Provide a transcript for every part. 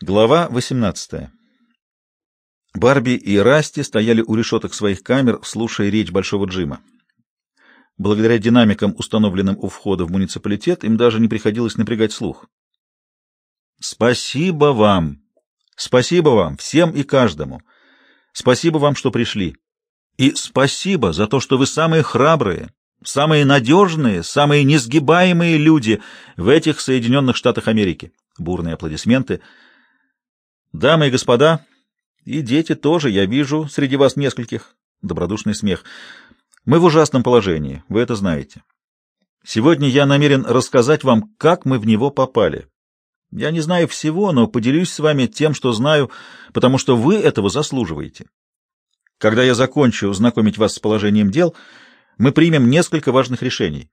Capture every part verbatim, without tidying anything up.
Глава восемнадцатая. Барби и Расти стояли у решеток своих камер, слушая речь Большого Джима. Благодаря динамикам, установленным у входа в муниципалитет, им даже не приходилось напрягать слух. «Спасибо вам! Спасибо вам, всем и каждому! Спасибо вам, что пришли! И спасибо за то, что вы самые храбрые, самые надежные, самые несгибаемые люди в этих Соединенных Штатах Америки!» Бурные аплодисменты. «Дамы и господа, и дети тоже, я вижу среди вас нескольких». Добродушный смех. «Мы в ужасном положении, вы это знаете. Сегодня я намерен рассказать вам, как мы в него попали. Я не знаю всего, но поделюсь с вами тем, что знаю, потому что вы этого заслуживаете. Когда я закончу знакомить вас с положением дел, мы примем несколько важных решений.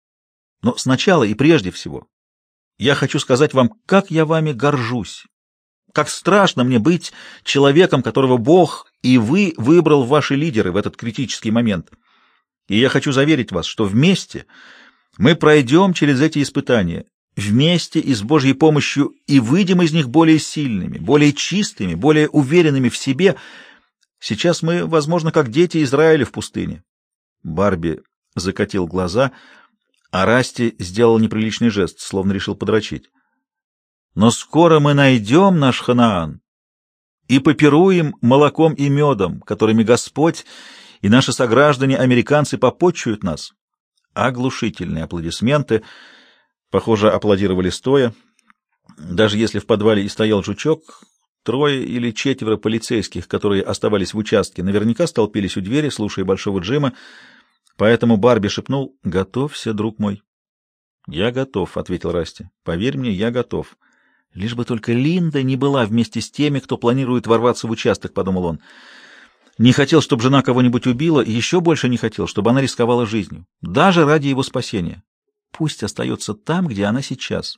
Но сначала и прежде всего я хочу сказать вам, как я вами горжусь. Как страшно мне быть человеком, которого Бог и вы выбрал в ваши лидеры в этот критический момент. И я хочу заверить вас, что вместе мы пройдем через эти испытания, вместе и с Божьей помощью, и выйдем из них более сильными, более чистыми, более уверенными в себе. Сейчас мы, возможно, как дети Израиля в пустыне». Барби закатил глаза, а Расти сделал неприличный жест, словно решил подрочить. «Но скоро мы найдем наш Ханаан и попируем молоком и медом, которыми Господь и наши сограждане-американцы попотчуют нас». Оглушительные аплодисменты. Похоже, аплодировали стоя. Даже если в подвале и стоял жучок, трое или четверо полицейских, которые оставались в участке, наверняка столпились у двери, слушая Большого Джима. Поэтому Барби шепнул: «Готовься, друг мой». «Я готов», — ответил Расти. «Поверь мне, я готов». «Лишь бы только Линда не была вместе с теми, кто планирует ворваться в участок», — подумал он. Не хотел, чтобы жена кого-нибудь убила, и еще больше не хотел, чтобы она рисковала жизнью, даже ради его спасения. Пусть остается там, где она сейчас.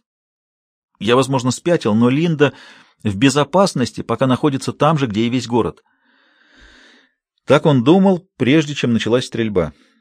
Я, возможно, спятил, но Линда в безопасности, пока находится там же, где и весь город. Так он думал, прежде чем началась стрельба.